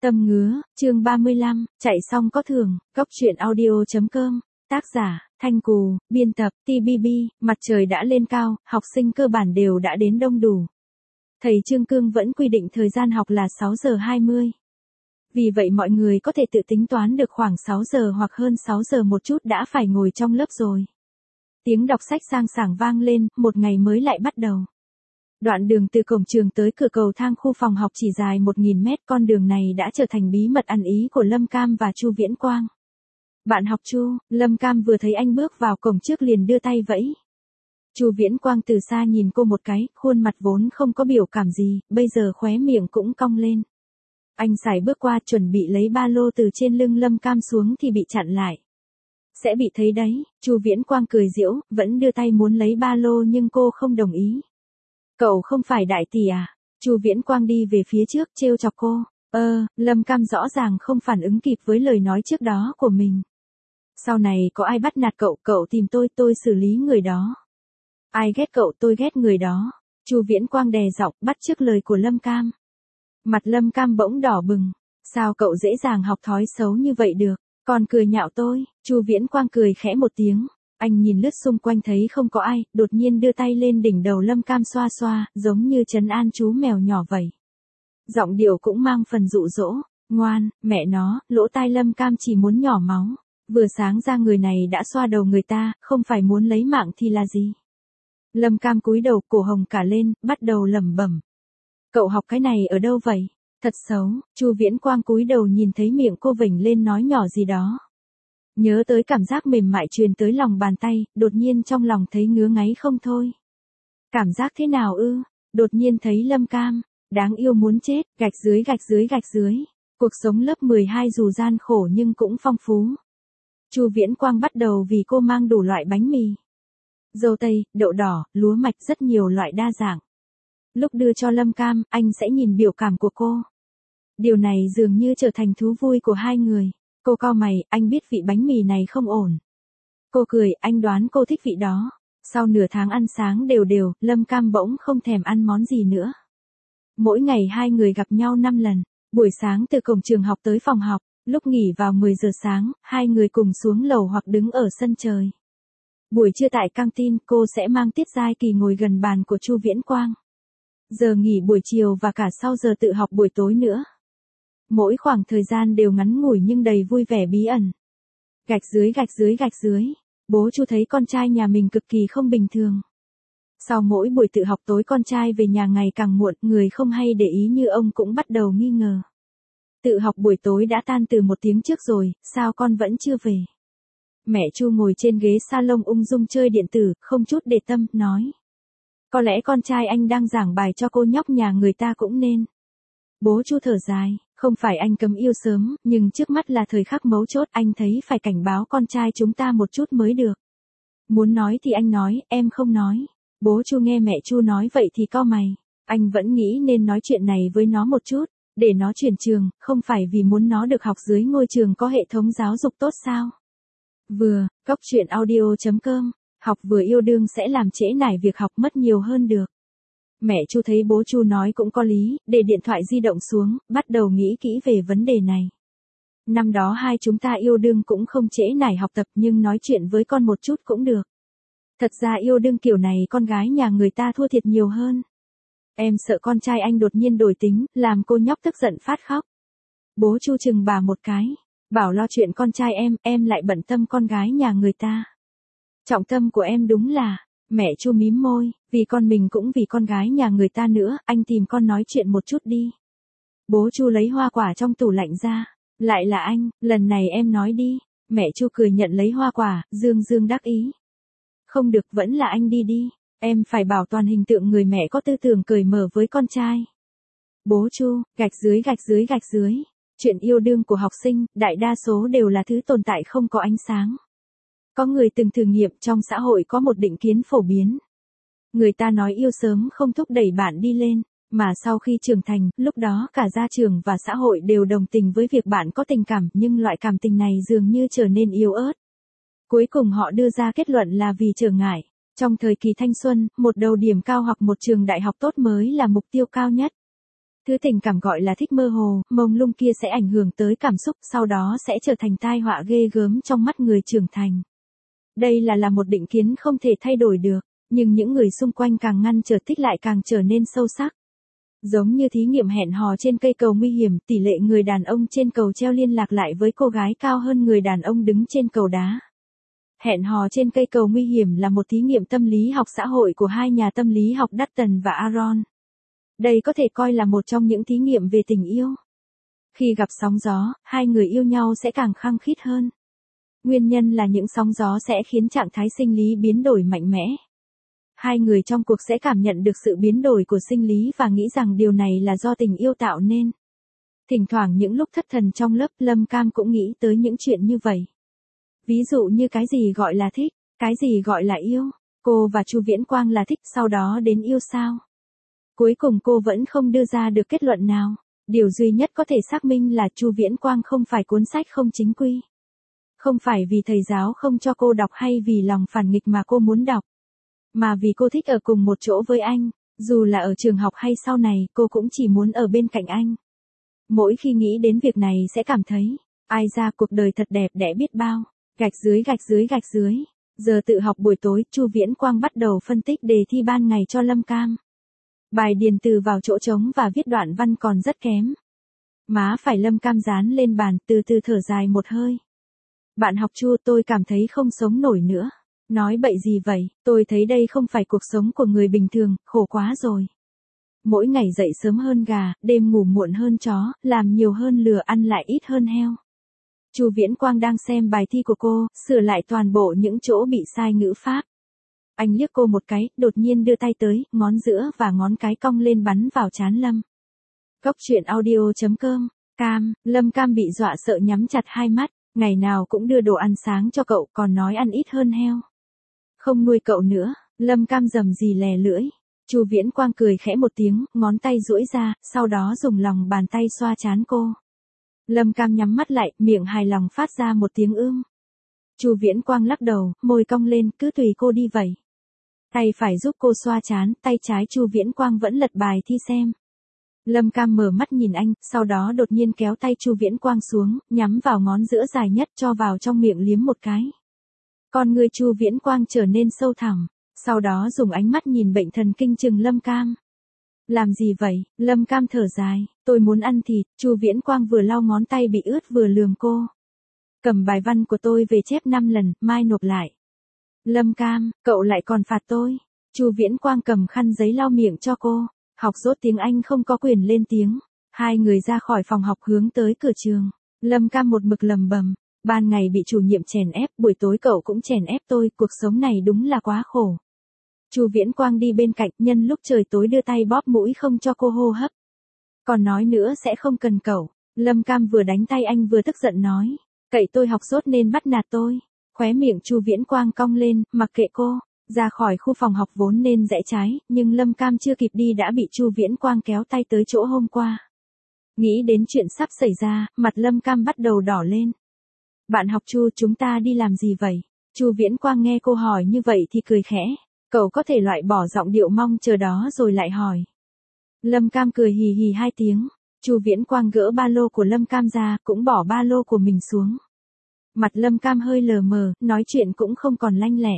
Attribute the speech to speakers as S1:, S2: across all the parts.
S1: Tâm ngứa, chương 35, chạy xong có thưởng, góc truyện audio.com, tác giả, Thanh Cù, biên tập, TBB, mặt trời đã lên cao, học sinh cơ bản đều đã đến đông đủ. Thầy Trương Cương vẫn quy định thời gian học là 6 giờ 20. Vì vậy mọi người có thể tự tính toán được khoảng 6 giờ hoặc hơn 6 giờ một chút đã phải ngồi trong lớp rồi. Tiếng đọc sách sang sảng vang lên, một ngày mới lại bắt đầu. Đoạn đường từ cổng trường tới cửa cầu thang khu phòng học chỉ dài 1.000 mét, con đường này đã trở thành bí mật ăn ý của Lâm Cam và Chu Viễn Quang. Bạn học Chu, Lâm Cam vừa thấy anh bước vào cổng trước liền đưa tay vẫy. Chu Viễn Quang từ xa nhìn cô một cái, khuôn mặt vốn không có biểu cảm gì, bây giờ khóe miệng cũng cong lên. Anh sải bước qua chuẩn bị lấy ba lô từ trên lưng Lâm Cam xuống thì bị chặn lại. Sẽ bị thấy đấy, Chu Viễn Quang cười giễu, vẫn đưa tay muốn lấy ba lô nhưng cô không đồng ý. Cậu không phải đại tỷ à? Chu Viễn Quang đi về phía trước trêu chọc cô. Lâm Cam rõ ràng không phản ứng kịp với lời nói trước đó của mình. Sau này có ai bắt nạt cậu, cậu tìm tôi xử lý người đó. Ai ghét cậu tôi ghét người đó. Chu Viễn Quang đè giọng bắt chước lời của Lâm Cam. Mặt Lâm Cam bỗng đỏ bừng. Sao cậu dễ dàng học thói xấu như vậy được? Còn cười nhạo tôi. Chu Viễn Quang cười khẽ một tiếng. Anh nhìn lướt xung quanh thấy không có ai, đột nhiên đưa tay lên đỉnh đầu Lâm Cam xoa xoa, giống như trấn an chú mèo nhỏ vậy. Giọng điệu cũng mang phần dụ dỗ. Ngoan, mẹ nó, lỗ tai Lâm Cam chỉ muốn nhỏ máu. Vừa sáng ra người này đã xoa đầu người ta, không phải muốn lấy mạng thì là gì? Lâm Cam cúi đầu, cổ hồng cả lên, bắt đầu lẩm bẩm. Cậu học cái này ở đâu vậy? Thật xấu. Chu Viễn Quang cúi đầu nhìn thấy miệng cô vểnh lên nói nhỏ gì đó. Nhớ tới cảm giác mềm mại truyền tới lòng bàn tay, đột nhiên trong lòng thấy ngứa ngáy không thôi. Cảm giác thế nào ư? Đột nhiên thấy Lâm Cam, đáng yêu muốn chết, gạch dưới gạch dưới gạch dưới. Cuộc sống lớp 12 dù gian khổ nhưng cũng phong phú. Chu Viễn Quang bắt đầu vì cô mang đủ loại bánh mì. Dâu tây, đậu đỏ, lúa mạch, rất nhiều loại đa dạng. Lúc đưa cho Lâm Cam, anh sẽ nhìn biểu cảm của cô. Điều này dường như trở thành thú vui của hai người. Cô cau mày, anh biết vị bánh mì này không ổn. Cô cười, anh đoán cô thích vị đó. Sau nửa tháng ăn sáng đều đều, Lâm Cam bỗng không thèm ăn món gì nữa. Mỗi ngày hai người gặp nhau 5 lần. Buổi sáng từ cổng trường học tới phòng học, lúc nghỉ vào 10 giờ sáng, hai người cùng xuống lầu hoặc đứng ở sân trời. Buổi trưa tại căng tin, cô sẽ mang Tiết Giai Kỳ ngồi gần bàn của Chu Viễn Quang. Giờ nghỉ buổi chiều và cả sau giờ tự học buổi tối nữa. Mỗi khoảng thời gian đều ngắn ngủi nhưng đầy vui vẻ bí ẩn. Gạch dưới gạch dưới gạch dưới. Bố Chu thấy con trai nhà mình cực kỳ không bình thường. Sau mỗi buổi tự học tối con trai về nhà ngày càng muộn, người không hay để ý như ông cũng bắt đầu nghi ngờ. Tự học buổi tối đã tan từ 1 tiếng trước rồi, sao con vẫn chưa về? Mẹ Chu ngồi trên ghế salon ung dung chơi điện tử, không chút để tâm, nói. Có lẽ con trai anh đang giảng bài cho cô nhóc nhà người ta cũng nên. Bố Chu thở dài, không phải anh cấm yêu sớm, nhưng trước mắt là thời khắc mấu chốt, anh thấy phải cảnh báo con trai chúng ta một chút mới được. Muốn nói thì anh nói, em không nói. Bố Chu nghe mẹ Chu nói vậy thì cau mày. Anh vẫn nghĩ nên nói chuyện này với nó một chút, để nó chuyển trường, không phải vì muốn nó được học dưới ngôi trường có hệ thống giáo dục tốt sao? Vừa, góc truyện audio.com, học vừa yêu đương sẽ làm trễ nải việc học mất nhiều hơn được. Mẹ Chu thấy bố Chu nói cũng có lý, để điện thoại di động xuống, bắt đầu nghĩ kỹ về vấn đề này. Năm đó hai chúng ta yêu đương cũng không trễ nải học tập nhưng nói chuyện với con một chút cũng được. Thật ra yêu đương kiểu này con gái nhà người ta thua thiệt nhiều hơn. Em sợ con trai anh đột nhiên đổi tính, làm cô nhóc tức giận phát khóc. Bố Chu chừng bà một cái, bảo lo chuyện con trai em lại bận tâm con gái nhà người ta. Trọng tâm của em đúng là, mẹ Chu mím môi, vì con mình cũng vì con gái nhà người ta nữa, anh tìm con nói chuyện một chút đi. Bố Chu lấy hoa quả trong tủ lạnh ra, lại là anh, lần này em nói đi. Mẹ Chu cười nhận lấy hoa quả, dương dương đắc ý. Không được, vẫn là anh đi đi, em phải bảo toàn hình tượng người mẹ có tư tưởng cởi mở với con trai. Bố Chu, gạch dưới gạch dưới gạch dưới. Chuyện yêu đương của học sinh, đại đa số đều là thứ tồn tại không có ánh sáng. Có người từng thử nghiệm, trong xã hội có một định kiến phổ biến. Người ta nói yêu sớm không thúc đẩy bạn đi lên, mà sau khi trưởng thành, lúc đó cả gia trưởng và xã hội đều đồng tình với việc bạn có tình cảm, nhưng loại cảm tình này dường như trở nên yếu ớt. Cuối cùng họ đưa ra kết luận là vì trở ngại. Trong thời kỳ thanh xuân, một đầu điểm cao hoặc một trường đại học tốt mới là mục tiêu cao nhất. Thứ tình cảm gọi là thích mơ hồ, mông lung kia sẽ ảnh hưởng tới cảm xúc, sau đó sẽ trở thành tai họa ghê gớm trong mắt người trưởng thành. Đây là một định kiến không thể thay đổi được, nhưng những người xung quanh càng ngăn trở thích lại càng trở nên sâu sắc. Giống như thí nghiệm hẹn hò trên cây cầu nguy hiểm, tỷ lệ người đàn ông trên cầu treo liên lạc lại với cô gái cao hơn người đàn ông đứng trên cầu đá. Hẹn hò trên cây cầu nguy hiểm là một thí nghiệm tâm lý học xã hội của hai nhà tâm lý học Dutton và Aron. Đây có thể coi là một trong những thí nghiệm về tình yêu. Khi gặp sóng gió, hai người yêu nhau sẽ càng khăng khít hơn. Nguyên nhân là những sóng gió sẽ khiến trạng thái sinh lý biến đổi mạnh mẽ. Hai người trong cuộc sẽ cảm nhận được sự biến đổi của sinh lý và nghĩ rằng điều này là do tình yêu tạo nên. Thỉnh thoảng những lúc thất thần trong lớp, Lâm Cam cũng nghĩ tới những chuyện như vậy. Ví dụ như cái gì gọi là thích, cái gì gọi là yêu. Cô và Chu Viễn Quang là thích, sau đó đến yêu sao? Cuối cùng cô vẫn không đưa ra được kết luận nào. Điều duy nhất có thể xác minh là Chu Viễn Quang không phải cuốn sách không chính quy. Không phải vì thầy giáo không cho cô đọc hay vì lòng phản nghịch mà cô muốn đọc. Mà vì cô thích ở cùng một chỗ với anh, dù là ở trường học hay sau này, cô cũng chỉ muốn ở bên cạnh anh. Mỗi khi nghĩ đến việc này sẽ cảm thấy, ai ra cuộc đời thật đẹp đẽ biết bao, gạch dưới gạch dưới gạch dưới. Giờ tự học buổi tối, Chu Viễn Quang bắt đầu phân tích đề thi ban ngày cho Lâm Cam. Bài điền từ vào chỗ trống và viết đoạn văn còn rất kém. Má phải Lâm Cam dán lên bàn, từ từ thở dài một hơi. Bạn học Chu, tôi cảm thấy không sống nổi nữa. Nói bậy gì vậy, tôi thấy đây không phải cuộc sống của người bình thường, khổ quá rồi. Mỗi ngày dậy sớm hơn gà, đêm ngủ muộn hơn chó, làm nhiều hơn lừa, ăn lại ít hơn heo. Chu Viễn Quang đang xem bài thi của cô, sửa lại toàn bộ những chỗ bị sai ngữ pháp. Anh liếc cô một cái, đột nhiên đưa tay tới, ngón giữa và ngón cái cong lên bắn vào trán Lâm. Góc truyện audio.com, Cam, Lâm Cam bị dọa sợ nhắm chặt hai mắt, ngày nào cũng đưa đồ ăn sáng cho cậu, còn nói ăn ít hơn heo. Không nuôi cậu nữa, Lâm Cam rầm rì lè lưỡi. Chu Viễn Quang cười khẽ một tiếng, ngón tay duỗi ra, sau đó dùng lòng bàn tay xoa trán cô. Lâm Cam nhắm mắt lại, miệng hài lòng phát ra một tiếng ưm. Chu Viễn Quang lắc đầu, môi cong lên, cứ tùy cô đi vậy. Tay phải giúp cô xoa trán, tay trái Chu Viễn Quang vẫn lật bài thi xem. Lâm Cam mở mắt nhìn anh, sau đó đột nhiên kéo tay Chu Viễn Quang xuống, nhắm vào ngón giữa dài nhất cho vào trong miệng liếm một cái. Con người Chu Viễn Quang trở nên sâu thẳm, sau đó dùng ánh mắt nhìn bệnh thần kinh chừng Lâm Cam. Làm gì vậy? Lâm Cam thở dài, tôi muốn ăn thịt. Chu Viễn Quang vừa lau ngón tay bị ướt vừa lườm cô. Cầm bài văn của tôi về chép 5 lần, mai nộp lại. Lâm Cam, cậu lại còn phạt tôi. Chu Viễn Quang cầm khăn giấy lau miệng cho cô. Học dốt tiếng Anh không có quyền lên tiếng. Hai người ra khỏi phòng học hướng tới cửa trường. Lâm Cam một mực lầm bầm. Ban ngày bị chủ nhiệm chèn ép, buổi tối cậu cũng chèn ép tôi, cuộc sống này đúng là quá khổ. Chu Viễn Quang đi bên cạnh, nhân lúc trời tối đưa tay bóp mũi không cho cô hô hấp. Còn nói nữa sẽ không cần cậu. Lâm Cam vừa đánh tay anh vừa tức giận nói. Cậy tôi học dốt nên bắt nạt tôi. Khóe miệng Chu Viễn Quang cong lên, mặc kệ cô. Ra khỏi khu phòng học vốn nên rẽ trái, nhưng Lâm Cam chưa kịp đi đã bị Chu Viễn Quang kéo tay tới chỗ hôm qua. Nghĩ đến chuyện sắp xảy ra, mặt Lâm Cam bắt đầu đỏ lên. Bạn học Chu, chúng ta đi làm gì vậy? Chu Viễn Quang nghe cô hỏi như vậy thì cười khẽ. Cậu có thể loại bỏ giọng điệu mong chờ đó rồi lại hỏi. Lâm Cam cười hì hì hai tiếng. Chu Viễn Quang gỡ ba lô của Lâm Cam ra, cũng bỏ ba lô của mình xuống. Mặt Lâm Cam hơi lờ mờ, nói chuyện cũng không còn lanh lẹ.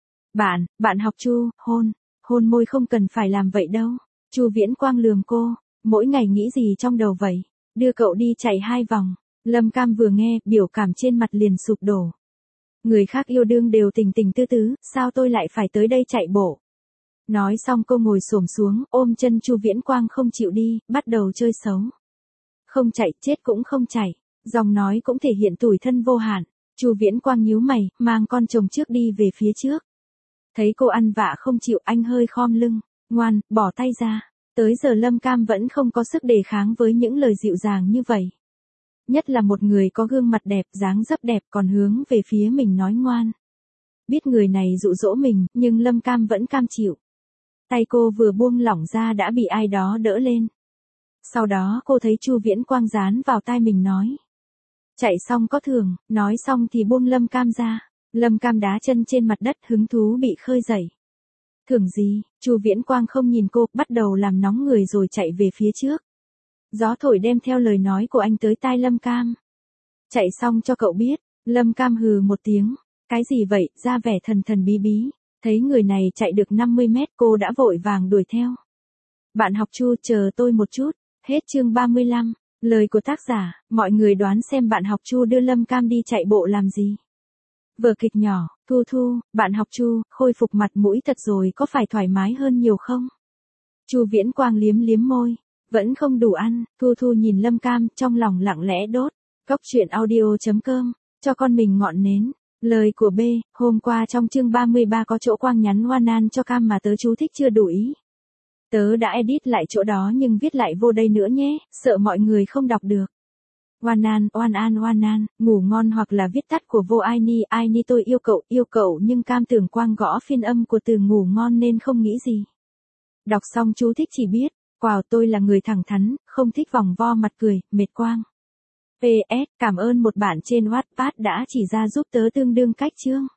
S1: Bạn học Chu, hôn môi không cần phải làm vậy đâu. Chu Viễn Quang lườm cô, mỗi ngày nghĩ gì trong đầu vậy? Đưa cậu đi chạy 2 vòng. Lâm Cam vừa nghe, biểu cảm trên mặt liền sụp đổ. Người khác yêu đương đều tình tình tư tứ, sao tôi lại phải tới đây chạy bộ? Nói xong cô ngồi xổm xuống, ôm chân Chu Viễn Quang không chịu đi, bắt đầu chơi xấu. Không chạy, chết cũng không chạy. Dòng nói cũng thể hiện tủi thân vô hạn. Chu Viễn Quang nhíu mày, mang con chồng trước đi về phía trước. Thấy cô ăn vạ không chịu, anh hơi khom lưng. Ngoan, bỏ tay ra. Tới giờ Lâm Cam vẫn không có sức đề kháng với những lời dịu dàng như vậy. Nhất là một người có gương mặt đẹp, dáng dấp đẹp còn hướng về phía mình nói ngoan. Biết người này dụ dỗ mình, nhưng Lâm Cam vẫn cam chịu. Tay cô vừa buông lỏng ra đã bị ai đó đỡ lên. Sau đó cô thấy Chu Viễn Quang dán vào tai mình nói. Chạy xong có thưởng, nói xong thì buông Lâm Cam ra. Lâm Cam đá chân trên mặt đất, hứng thú bị khơi dậy. Thưởng gì? Chu Viễn Quang không nhìn cô, bắt đầu làm nóng người rồi chạy về phía trước. Gió thổi đem theo lời nói của anh tới tai Lâm Cam. Chạy xong cho cậu biết, Lâm Cam hừ một tiếng. Cái gì vậy, ra vẻ thần thần bí bí. Thấy người này chạy được 50 mét cô đã vội vàng đuổi theo. Bạn học Chu chờ tôi một chút. Hết chương 35. Lời của tác giả, mọi người đoán xem bạn học Chu đưa Lâm Cam đi chạy bộ làm gì. Vở kịch nhỏ, Thu Thu, bạn học Chu, khôi phục mặt mũi thật rồi có phải thoải mái hơn nhiều không? Chu Viễn Quang liếm liếm môi, vẫn không đủ ăn, Thu Thu nhìn Lâm Cam trong lòng lặng lẽ đốt. Cốc truyện audio.com, cho con mình ngọn nến. Lời của B, hôm qua trong chương 33 có chỗ Quang nhắn Wanan cho Cam mà tớ chú thích chưa đủ ý. Tớ đã edit lại chỗ đó nhưng viết lại vô đây nữa nhé, sợ mọi người không đọc được. Wanan, ngủ ngon hoặc là viết tắt của vô ai ni tôi yêu cậu nhưng Cam tưởng Quang gõ phiên âm của từ ngủ ngon nên không nghĩ gì. Đọc xong chú thích chỉ biết, wow tôi là người thẳng thắn, không thích vòng vo mặt cười, mệt Quang. PS, cảm ơn một bạn trên Wattpad đã chỉ ra giúp tớ tương đương cách chương.